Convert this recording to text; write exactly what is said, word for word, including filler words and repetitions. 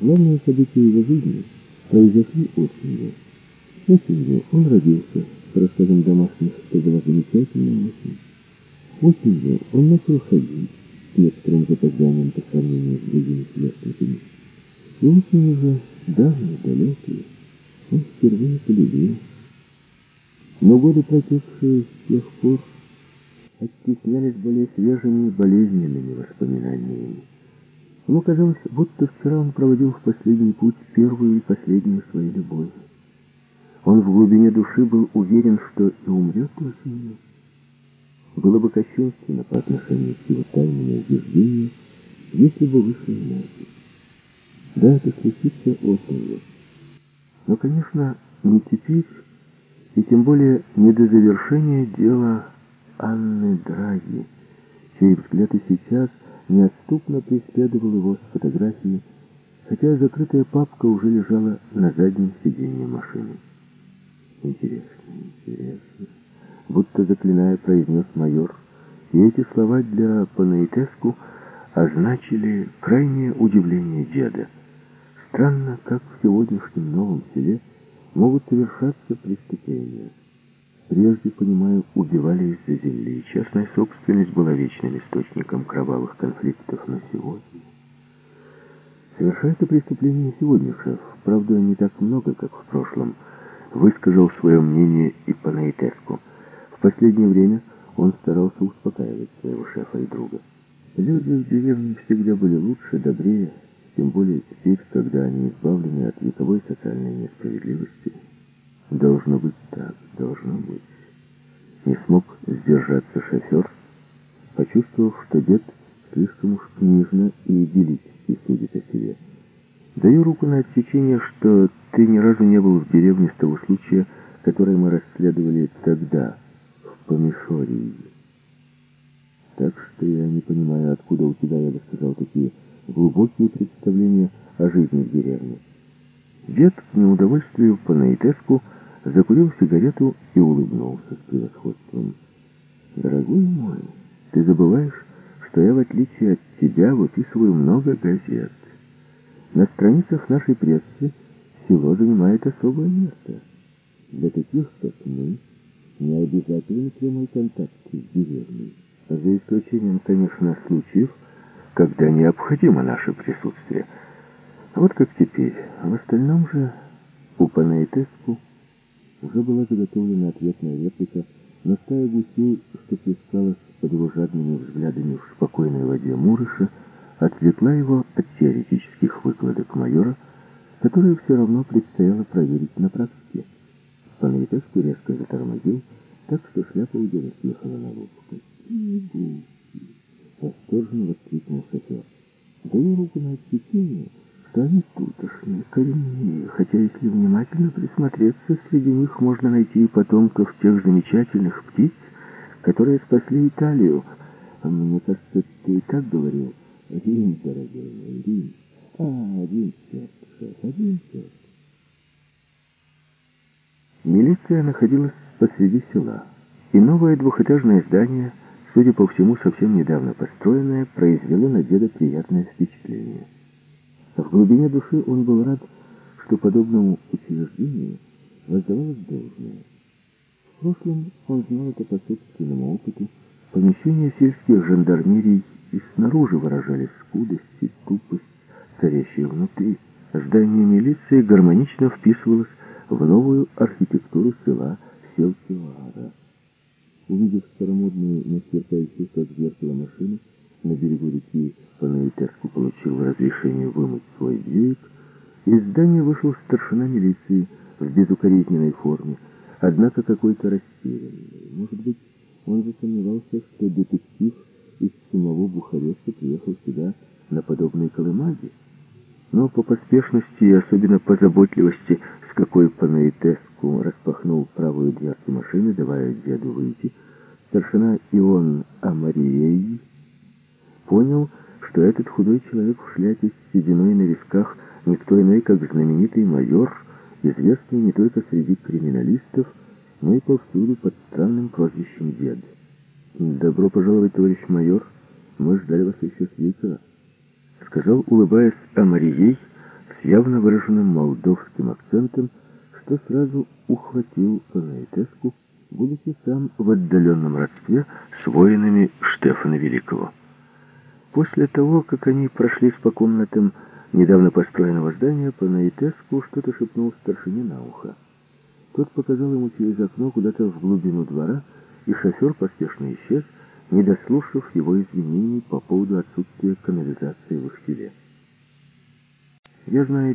Главные события его жизни произошли осенью. Осенью он родился, по рассказам домашних, что была замечательная осень. Осенью он начал ходить с некоторым запозданием по сравнению с другими сверстниками. И осенью же, давней, далекой, он впервые полюбил. Но годы, протекшие с тех пор, оттеснялись более свежими и болезненными воспоминаниями. Ему казалось, будто вчера он проводил в последний путь первую и последнюю свою любовь. Он в глубине души был уверен, что и умрет осенью. Было бы кощунственно по отношению к его тайному убеждению, если бы вышло иначе. Да, это случится осенью. Но, конечно, не теперь, и тем более не до завершения дела Анны Драги, чей взгляд и сейчас неотступно преследовал его с фотографией, хотя закрытая папка уже лежала на заднем сиденье машины. «Интересно, интересно», — будто заклиная, произнес майор, и эти слова для Панаитеску означили крайнее удивление деда. Странно, как в сегодняшнем новом селе могут совершаться преступления. Прежде, понимаю, убивали из-за земли, и частная собственность была вечным источником кровавых конфликтов, но сегодня... Совершается преступление сегодня, шеф. Правда, не так много, как в прошлом. Высказал свое мнение и Панаитеску. В последнее время он старался успокаивать своего шефа и друга. Люди в деревне всегда были лучше, добрее, тем более теперь, когда они избавлены от вековой социальной несправедливости. Должно быть так, должно быть. Не смог сдержаться шофер, почувствовав, что дед слишком уж книжно и идиллически судит о себе. Даю руку на отсечение, что ты ни разу не был в деревне с того случая, который мы расследовали тогда, в Помешории. Так что я не понимаю, откуда у тебя, я бы сказал, такие глубокие представления о жизни в деревне. Дед, к неудовольствию Панаитеску, закурил сигарету и улыбнулся с превосходством. «Дорогой мой, ты забываешь, что я, в отличие от тебя, выписываю много газет. На страницах нашей прессы село занимает особое место. Для таких, как мы, не обязательно прямой контакт с деревней, за исключением, конечно, случаев, когда необходимо наше присутствие. Вот как теперь. В остальном же у Панаитеску уже была заготовлена ответная реплика, но стая гусей, что плескалась под его жадными взглядами в спокойной воде Мурыша, отвлекла его от теоретических выкладок майора, которые все равно предстояло проверить на практике. Панаитеску резко затормозил, так что шляпа у деда съехала на лоб. «Какие гуси!» — восторженно воскликнул шофер. «Даю руку на отсечение, что они тутошние, коренные, хотя если внимательно присмотреться, среди них можно найти и потомков тех замечательных птиц, которые спасли Италию. А мне кажется, ты и так говорил. Рим, дорогой мой, Рим. А, Рим, черт, шеф, один черт». Милиция находилась посреди села, и новое двухэтажное здание, судя по всему, совсем недавно построенное, произвело на деда приятное впечатление. В глубине души он был рад, что подобному учреждению воздавалось должное. В прошлом он знал это по собственному опыту. Помещения сельских жандармерий и снаружи выражали скудость и тупость, царящие внутри. Здание милиции гармонично вписывалось в новую архитектуру села Селтиоара. Увидев старомодную, но сверкающую как зеркало машину, на берегу реки Панаитеску получил разрешение вымыть свой берег. Из здания вышел старшина милиции в безукоризненной форме, однако какой-то растерянный. Может быть, он засомневался, что детектив из самого Бухареста приехал сюда на подобной колымаге. Но по поспешности и особенно по заботливости, с какой Панаитеску распахнул правую дверцу машины, давая деду выйти, старшина Ион Амарией понял, что этот худой человек в шляпе с сединой на висках никто иной, как знаменитый майор, известный не только среди криминалистов, но и повсюду под странным прозвищем «Дед». «Добро пожаловать, товарищ майор, мы ждали вас еще с вечера», — сказал, улыбаясь Амарией, с явно выраженным молдовским акцентом, что сразу ухватил Понаетеску, будучи сам в отдаленном родстве с воинами Штефана Великого. После того, как они прошлись по комнатам недавно построенного здания, Понаетеску что-то шепнул старшине на ухо. Тот показал ему через окно куда-то в глубину двора, и шофер поспешно исчез, не дослушав его извинений по поводу отсутствия канализации в их селе. «Я знаю,